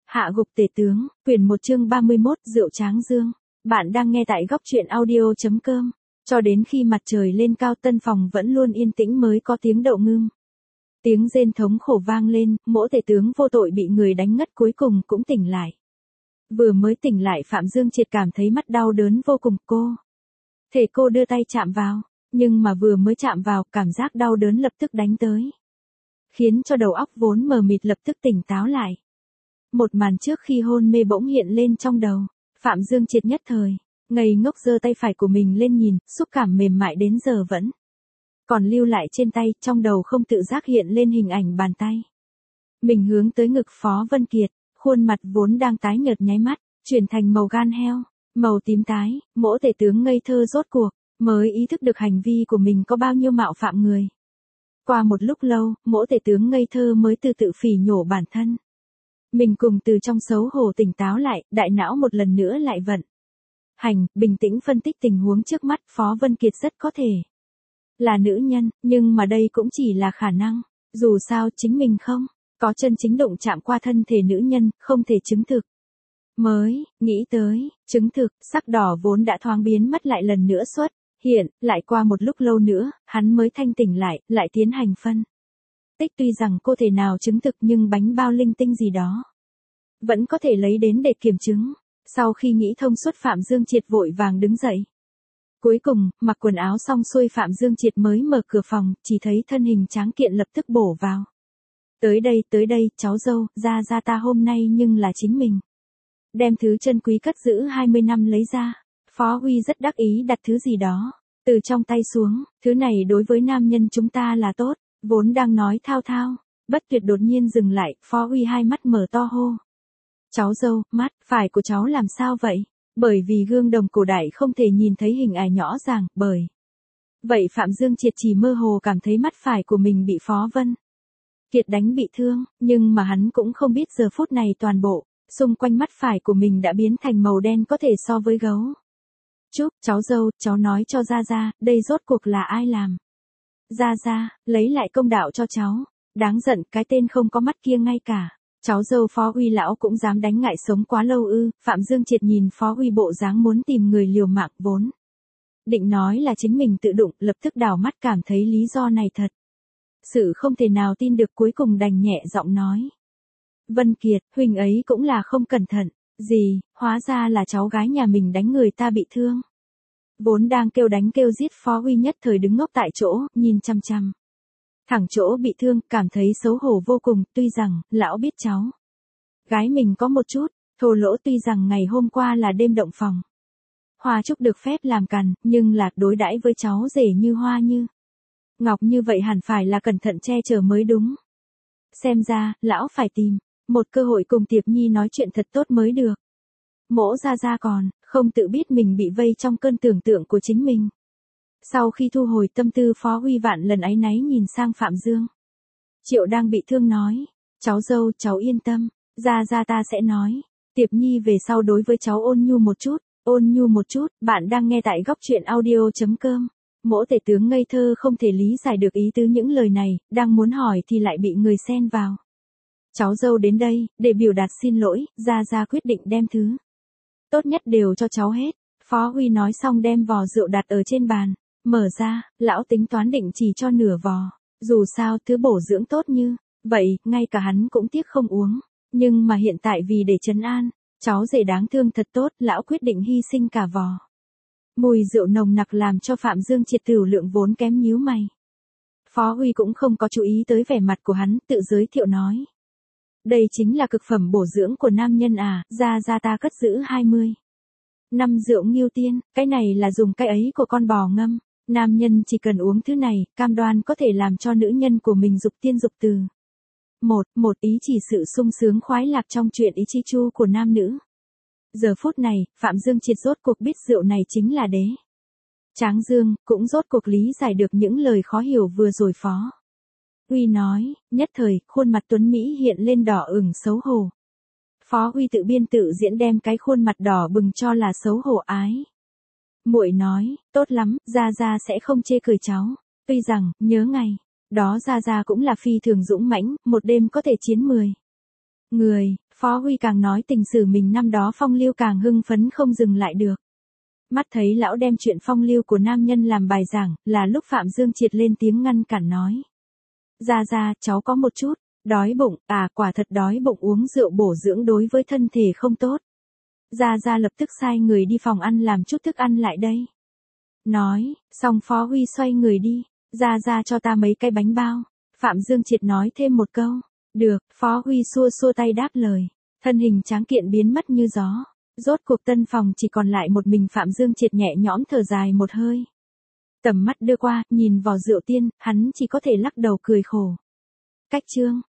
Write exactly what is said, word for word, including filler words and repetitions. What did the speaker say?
Hạ gục tể tướng, quyển một chương ba mươi mốt, Rượu Tráng Dương. Bạn đang nghe tại góc truyện audio.com. Cho đến khi mặt trời lên cao, tân phòng vẫn luôn yên tĩnh mới có tiếng đậu ngưng. Tiếng rên thống khổ vang lên, mỗ tể tướng vô tội bị người đánh ngất cuối cùng cũng tỉnh lại. Vừa mới tỉnh lại, Phạm Dương Triệt cảm thấy mắt đau đớn vô cùng. Cô. Thể cô đưa tay chạm vào, nhưng mà vừa mới chạm vào, cảm giác đau đớn lập tức đánh tới. Khiến cho đầu óc vốn mờ mịt lập tức tỉnh táo lại. Một màn trước khi hôn mê bỗng hiện lên trong đầu, Phạm Dương Triệt nhất thời, ngây ngốc giơ tay phải của mình lên nhìn, xúc cảm mềm mại đến giờ vẫn còn lưu lại trên tay, trong đầu không tự giác hiện lên hình ảnh bàn tay. Mình hướng tới ngực Phó Vân Kiệt, khuôn mặt vốn đang tái nhợt nháy mắt, chuyển thành màu gan heo, màu tím tái, mỗ tể tướng ngây thơ rốt cuộc, mới ý thức được hành vi của mình có bao nhiêu mạo phạm người. Qua một lúc lâu, mỗ tể tướng ngây thơ mới từ tự phỉ nhổ bản thân. Mình cùng từ trong xấu hổ tỉnh táo lại, đại não một lần nữa lại vận hành, bình tĩnh phân tích tình huống trước mắt. Phó Vân Kiệt rất có thể là nữ nhân, nhưng mà đây cũng chỉ là khả năng, dù sao chính mình không có chân chính đụng chạm qua thân thể nữ nhân, không thể chứng thực. Mới nghĩ tới chứng thực, sắc đỏ vốn đã thoáng biến mất lại lần nữa xuất hiện, lại qua một lúc lâu nữa, hắn mới thanh tỉnh lại, lại tiến hành phân tích. Tuy rằng cô thể nào chứng thực, nhưng bánh bao linh tinh gì đó vẫn có thể lấy đến để kiểm chứng. Sau khi nghĩ thông suốt, Phạm Dương Triệt vội vàng đứng dậy. Cuối cùng, mặc quần áo xong xuôi, Phạm Dương Triệt mới mở cửa phòng, chỉ thấy thân hình tráng kiện lập tức bổ vào. Tới đây, tới đây, cháu dâu, ra ra ta hôm nay nhưng là chính mình đem thứ chân quý cất giữ hai mươi năm lấy ra. Phó Huy rất đắc ý đặt thứ gì đó từ trong tay xuống, thứ này đối với nam nhân chúng ta là tốt. Vốn đang nói thao thao, bất tuyệt đột nhiên dừng lại, Phó Huy hai mắt mở to hô. Cháu dâu, mắt phải của cháu làm sao vậy? Bởi vì gương đồng cổ đại không thể nhìn thấy hình ảnh nhỏ ràng, bởi vậy Phạm Dương Triệt chỉ mơ hồ cảm thấy mắt phải của mình bị Phó Vân Kiệt đánh bị thương, nhưng mà hắn cũng không biết giờ phút này toàn bộ xung quanh mắt phải của mình đã biến thành màu đen, có thể so với gấu trúc. Cháu dâu, cháu nói cho ra ra, đây rốt cuộc là ai làm? Ra ra, lấy lại công đạo cho cháu. Đáng giận, cái tên không có mắt kia ngay cả cháu dâu Phó Huy lão cũng dám đánh, ngại sống quá lâu ư? Phạm Dương Triệt nhìn Phó Huy bộ dáng muốn tìm người liều mạng, vốn định nói là chính mình tự đụng, lập tức đảo mắt cảm thấy lý do này thật sự không thể nào tin được, cuối cùng đành nhẹ giọng nói. Vân Kiệt, huynh ấy cũng là không cẩn thận. Gì, hóa ra là cháu gái nhà mình đánh người ta bị thương. Vốn đang kêu đánh kêu giết, Phó Huy nhất thời đứng ngốc tại chỗ, nhìn chăm chăm thẳng chỗ bị thương, cảm thấy xấu hổ vô cùng. Tuy rằng, lão biết cháu gái mình có một chút thô lỗ, tuy rằng ngày hôm qua là đêm động phòng Hoa Trúc được phép làm càn, nhưng là đối đãi với cháu rể như hoa như ngọc như vậy hẳn phải là cẩn thận che chở mới đúng. Xem ra, lão phải tìm một cơ hội cùng Tiệp Nhi nói chuyện thật tốt mới được. Mỗ ra ra còn không tự biết mình bị vây trong cơn tưởng tượng của chính mình. Sau khi thu hồi tâm tư, Phó Huy vạn lần áy náy nhìn sang Phạm Dương Triệu đang bị thương nói. Cháu dâu, cháu yên tâm, ra ra ta sẽ nói. Tiệp Nhi về sau đối với cháu ôn nhu một chút, ôn nhu một chút. Bạn đang nghe tại góc truyện audio.com. Mỗ tể tướng ngây thơ không thể lý giải được ý tứ những lời này, đang muốn hỏi thì lại bị người xen vào. Cháu dâu đến đây, để biểu đạt xin lỗi, ra ra quyết định đem thứ tốt nhất đều cho cháu hết. Phó Huy nói xong đem vò rượu đặt ở trên bàn, mở ra, lão tính toán định chỉ cho nửa vò. Dù sao thứ bổ dưỡng tốt như vậy, ngay cả hắn cũng tiếc không uống. Nhưng mà hiện tại vì để trấn an cháu rể đáng thương thật tốt, lão quyết định hy sinh cả vò. Mùi rượu nồng nặc làm cho Phạm Dương Triệt tiểu lượng vốn kém nhíu mày. Phó Huy cũng không có chú ý tới vẻ mặt của hắn, tự giới thiệu nói. Đây chính là cực phẩm bổ dưỡng của nam nhân à, ra ra ta cất giữ hai mươi năm rượu Ngưu Tiên, cái này là dùng cái ấy của con bò ngâm. Nam nhân chỉ cần uống thứ này, cam đoan có thể làm cho nữ nhân của mình dục tiên dục từ. Một, một ý chỉ sự sung sướng khoái lạc trong chuyện ý chi chu của nam nữ. Giờ phút này, Phạm Dương Triệt rốt cuộc biết rượu này chính là đế Tráng Dương, cũng rốt cuộc lý giải được những lời khó hiểu vừa rồi Phó Huy nói. Nhất thời, khuôn mặt tuấn Mỹ hiện lên đỏ ửng xấu hổ. Phó Huy tự biên tự diễn đem cái khuôn mặt đỏ bừng cho là xấu hổ ái. Muội nói, tốt lắm, ra ra sẽ không chê cười cháu. Tuy rằng, nhớ ngày đó ra ra cũng là phi thường dũng mãnh, một đêm có thể chiến mười người. Phó Huy càng nói tình sử mình năm đó phong lưu càng hưng phấn không dừng lại được. Mắt thấy lão đem chuyện phong lưu của nam nhân làm bài giảng, là lúc Phạm Dương Triệt lên tiếng ngăn cản nói. Ra ra, cháu có một chút, đói bụng, à quả thật đói bụng, uống rượu bổ dưỡng đối với thân thể không tốt. Ra ra lập tức sai người đi phòng ăn làm chút thức ăn lại đây. Nói, xong Phó Huy xoay người đi, ra ra cho ta mấy cái bánh bao. Phạm Dương Triệt nói thêm một câu, được, Phó Huy xua xua tay đáp lời, thân hình tráng kiện biến mất như gió. Rốt cuộc tân phòng chỉ còn lại một mình Phạm Dương Triệt nhẹ nhõm thở dài một hơi. Tầm mắt đưa qua, nhìn vào Rượu Tiên, hắn chỉ có thể lắc đầu cười khổ. Cách chương